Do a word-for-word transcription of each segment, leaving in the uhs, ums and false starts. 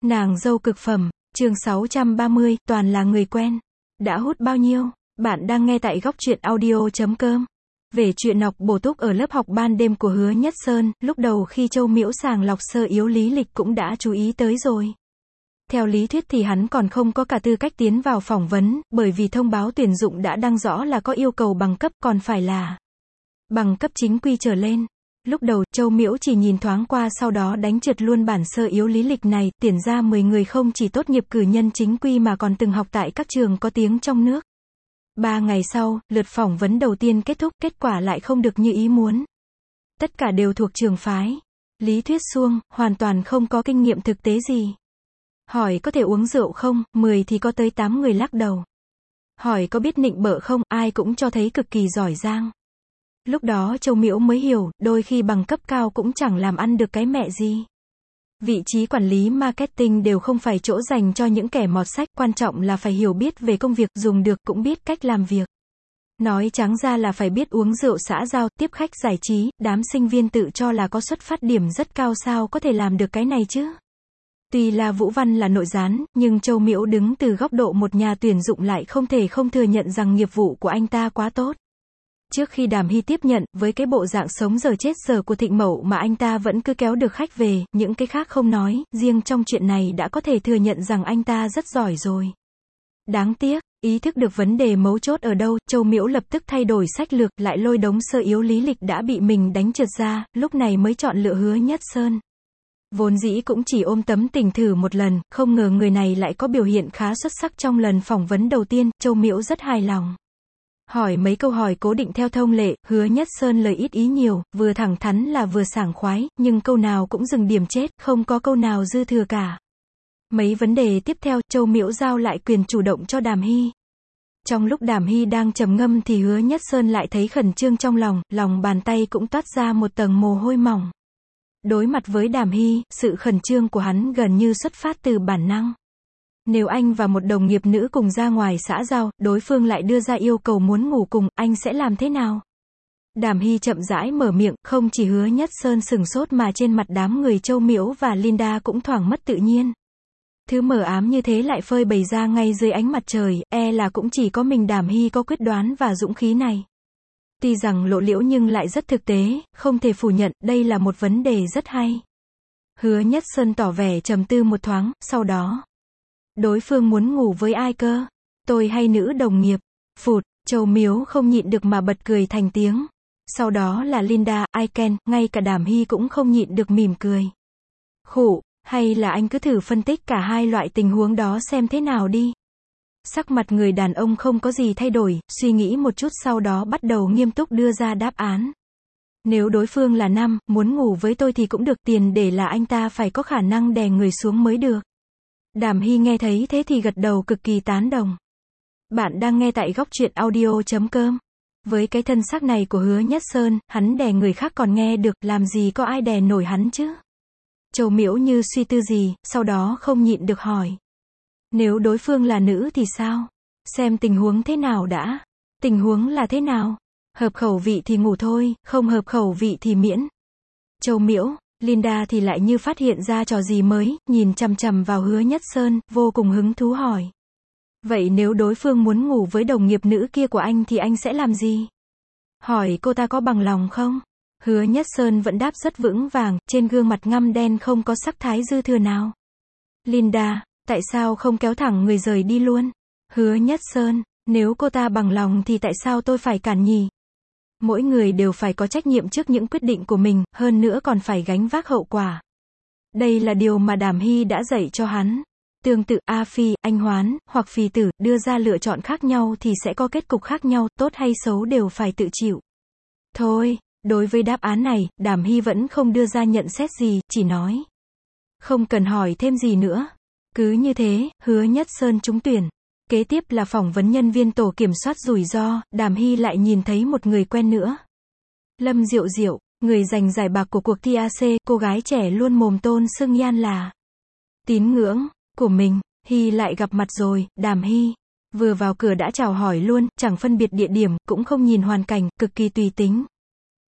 Nàng dâu cực phẩm, chương sáu trăm ba mươi, toàn là người quen. Đã hút bao nhiêu? Bạn đang nghe tại góc truyện audio.com. Về chuyện học bổ túc ở lớp học ban đêm của Hứa Nhất Sơn, lúc đầu khi Châu Miễu sàng lọc sơ yếu lý lịch cũng đã chú ý tới rồi. Theo lý thuyết thì hắn còn không có cả tư cách tiến vào phỏng vấn, bởi vì thông báo tuyển dụng đã đăng rõ là có yêu cầu bằng cấp, còn phải là bằng cấp chính quy trở lên. Lúc đầu, Châu Miễu chỉ nhìn thoáng qua sau đó đánh trượt luôn bản sơ yếu lý lịch này, tuyển ra mười người không chỉ tốt nghiệp cử nhân chính quy mà còn từng học tại các trường có tiếng trong nước. Ba ngày sau, lượt phỏng vấn đầu tiên kết thúc, kết quả lại không được như ý muốn. Tất cả đều thuộc trường phái. Lý thuyết suông, hoàn toàn không có kinh nghiệm thực tế gì. Hỏi có thể uống rượu không, mười thì có tới tám người lắc đầu. Hỏi có biết nịnh bợ không, ai cũng cho thấy cực kỳ giỏi giang. Lúc đó Châu Miễu mới hiểu, đôi khi bằng cấp cao cũng chẳng làm ăn được cái mẹ gì. Vị trí quản lý marketing đều không phải chỗ dành cho những kẻ mọt sách, quan trọng là phải hiểu biết về công việc, dùng được cũng biết cách làm việc. Nói trắng ra là phải biết uống rượu xã giao, tiếp khách giải trí, đám sinh viên tự cho là có xuất phát điểm rất cao sao có thể làm được cái này chứ. Tuy là Vũ Văn là nội gián, nhưng Châu Miễu đứng từ góc độ một nhà tuyển dụng lại không thể không thừa nhận rằng nghiệp vụ của anh ta quá tốt. Trước khi Đàm Hy tiếp nhận, với cái bộ dạng sống giờ chết giờ của Thịnh Mậu mà anh ta vẫn cứ kéo được khách về, những cái khác không nói, riêng trong chuyện này đã có thể thừa nhận rằng anh ta rất giỏi rồi. Đáng tiếc, ý thức được vấn đề mấu chốt ở đâu, Châu Miễu lập tức thay đổi sách lược, lại lôi đống sơ yếu lý lịch đã bị mình đánh trượt ra, lúc này mới chọn lựa Hứa Nhất Sơn. Vốn dĩ cũng chỉ ôm tấm tình thử một lần, không ngờ người này lại có biểu hiện khá xuất sắc trong lần phỏng vấn đầu tiên, Châu Miễu rất hài lòng. Hỏi mấy câu hỏi cố định theo thông lệ, Hứa Nhất Sơn lời ít ý nhiều, vừa thẳng thắn là vừa sảng khoái, nhưng câu nào cũng dừng điểm chết, không có câu nào dư thừa cả. Mấy vấn đề tiếp theo, Châu Miễu giao lại quyền chủ động cho Đàm Hy. Trong lúc Đàm Hy đang trầm ngâm thì Hứa Nhất Sơn lại thấy khẩn trương trong lòng, lòng bàn tay cũng toát ra một tầng mồ hôi mỏng. Đối mặt với Đàm Hy, sự khẩn trương của hắn gần như xuất phát từ bản năng. Nếu anh và một đồng nghiệp nữ cùng ra ngoài xã giao, đối phương lại đưa ra yêu cầu muốn ngủ cùng, anh sẽ làm thế nào? Đàm Hy chậm rãi mở miệng, không chỉ Hứa Nhất Sơn sừng sốt mà trên mặt đám người Châu Miễu và Linda cũng thoảng mất tự nhiên. Thứ mờ ám như thế lại phơi bày ra ngay dưới ánh mặt trời, e là cũng chỉ có mình Đàm Hy có quyết đoán và dũng khí này. Tuy rằng lộ liễu nhưng lại rất thực tế, không thể phủ nhận, đây là một vấn đề rất hay. Hứa Nhất Sơn tỏ vẻ trầm tư một thoáng, sau đó. Đối phương muốn ngủ với ai cơ? Tôi hay nữ đồng nghiệp? Phụt, Châu Miễu không nhịn được mà bật cười thành tiếng. Sau đó là Linda, I Ken, ngay cả Đàm Hy cũng không nhịn được mỉm cười. Khụ, hay là anh cứ thử phân tích cả hai loại tình huống đó xem thế nào đi. Sắc mặt người đàn ông không có gì thay đổi, suy nghĩ một chút sau đó bắt đầu nghiêm túc đưa ra đáp án. Nếu đối phương là nam, muốn ngủ với tôi thì cũng được, tiền để là anh ta phải có khả năng đè người xuống mới được. Đàm Hy nghe thấy thế thì gật đầu cực kỳ tán đồng. Bạn đang nghe tại góc truyện audio.com. Với cái thân xác này của Hứa Nhất Sơn, hắn đè người khác còn nghe được, làm gì có ai đè nổi hắn chứ? Châu Miễu như suy tư gì, sau đó không nhịn được hỏi. Nếu đối phương là nữ thì sao? Xem tình huống thế nào đã. Tình huống là thế nào? Hợp khẩu vị thì ngủ thôi, không hợp khẩu vị thì miễn. Châu Miễu, Linda thì lại như phát hiện ra trò gì mới, nhìn chằm chằm vào Hứa Nhất Sơn, vô cùng hứng thú hỏi. Vậy nếu đối phương muốn ngủ với đồng nghiệp nữ kia của anh thì anh sẽ làm gì? Hỏi cô ta có bằng lòng không? Hứa Nhất Sơn vẫn đáp rất vững vàng, trên gương mặt ngăm đen không có sắc thái dư thừa nào. Linda, tại sao không kéo thẳng người rời đi luôn? Hứa Nhất Sơn, nếu cô ta bằng lòng thì tại sao tôi phải cản nhỉ? Mỗi người đều phải có trách nhiệm trước những quyết định của mình, hơn nữa còn phải gánh vác hậu quả. Đây là điều mà Đàm Hy đã dạy cho hắn. Tương tự, A Phi, anh Hoán, hoặc Phi Tử, đưa ra lựa chọn khác nhau thì sẽ có kết cục khác nhau, tốt hay xấu đều phải tự chịu. Thôi, đối với đáp án này, Đàm Hy vẫn không đưa ra nhận xét gì, chỉ nói. Không cần hỏi thêm gì nữa. Cứ như thế, Hứa Nhất Sơn trúng tuyển. Kế tiếp là phỏng vấn nhân viên tổ kiểm soát rủi ro, Đàm Hy lại nhìn thấy một người quen nữa. Lâm Diệu Diệu, người giành giải bạc của cuộc thi A C, cô gái trẻ luôn mồm tôn xưng Nhan là tín ngưỡng của mình. Hy lại gặp mặt rồi, Đàm Hy. Vừa vào cửa đã chào hỏi luôn, chẳng phân biệt địa điểm, cũng không nhìn hoàn cảnh, cực kỳ tùy tính.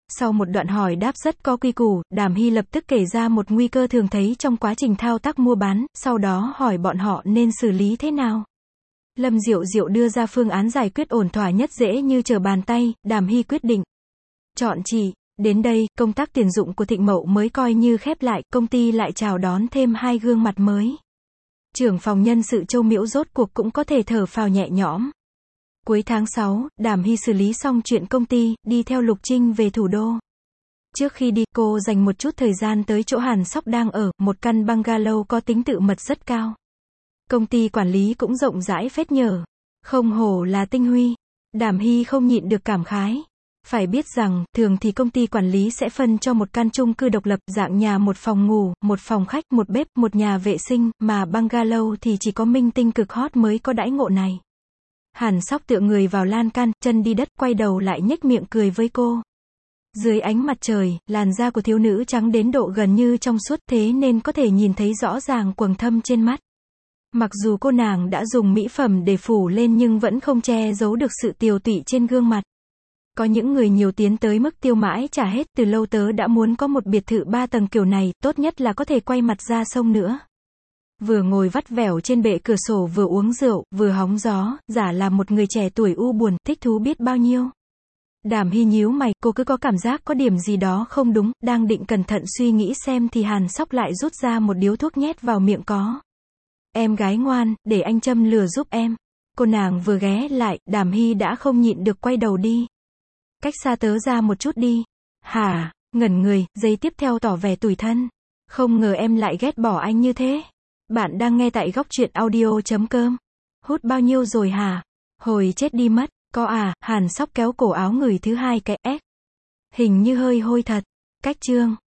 Sau một đoạn hỏi đáp rất có quy củ, Đàm Hy lập tức kể ra một nguy cơ thường thấy trong quá trình thao tác mua bán, sau đó hỏi bọn họ nên xử lý thế nào. Lâm Diệu Diệu đưa ra phương án giải quyết ổn thỏa nhất dễ như trở bàn tay, Đàm Hy quyết định. Chọn chị. Đến đây, công tác tuyển dụng của Thịnh Mậu mới coi như khép lại, công ty lại chào đón thêm hai gương mặt mới. Trưởng phòng nhân sự Châu Miễu rốt cuộc cũng có thể thở phào nhẹ nhõm. Cuối tháng sáu, Đàm Hy xử lý xong chuyện công ty, đi theo Lục Trinh về thủ đô. Trước khi đi, cô dành một chút thời gian tới chỗ Hàn Sóc đang ở, một căn bungalow có tính tự mật rất cao. Công ty quản lý cũng rộng rãi phết nhở. Không hổ là tinh huy. Đàm Hy không nhịn được cảm khái. Phải biết rằng, thường thì công ty quản lý sẽ phân cho một căn chung cư độc lập, dạng nhà một phòng ngủ, một phòng khách, một bếp, một nhà vệ sinh, mà bungalow thì chỉ có minh tinh cực hot mới có đãi ngộ này. Hàn Sóc tựa người vào lan can, chân đi đất, quay đầu lại nhếch miệng cười với cô. Dưới ánh mặt trời, làn da của thiếu nữ trắng đến độ gần như trong suốt, thế nên có thể nhìn thấy rõ ràng quầng thâm trên mắt. Mặc dù cô nàng đã dùng mỹ phẩm để phủ lên nhưng vẫn không che giấu được sự tiều tụy trên gương mặt. Có những người nhiều tiến tới mức tiêu mãi trả hết, từ lâu tớ đã muốn có một biệt thự ba tầng kiểu này, tốt nhất là có thể quay mặt ra sông nữa. Vừa ngồi vắt vẻo trên bệ cửa sổ vừa uống rượu, vừa hóng gió, giả là một người trẻ tuổi u buồn, thích thú biết bao nhiêu. Đàm Hy nhíu mày, cô cứ có cảm giác có điểm gì đó không đúng, đang định cẩn thận suy nghĩ xem thì Hàn Sóc lại rút ra một điếu thuốc nhét vào miệng có. Em gái ngoan, để anh châm lửa giúp em. Cô nàng vừa ghé lại, Đàm Hy đã không nhịn được quay đầu đi. Cách xa tớ ra một chút đi. Hả, ngẩn người, giây tiếp theo tỏ vẻ tủi thân. Không ngờ em lại ghét bỏ anh như thế. Bạn đang nghe tại góc truyện audio chấm com. Hút bao nhiêu rồi hả? Hồi chết đi mất. Có à, Hàn Sóc kéo cổ áo người thứ hai cái ép. Hình như hơi hôi thật. Cách chương.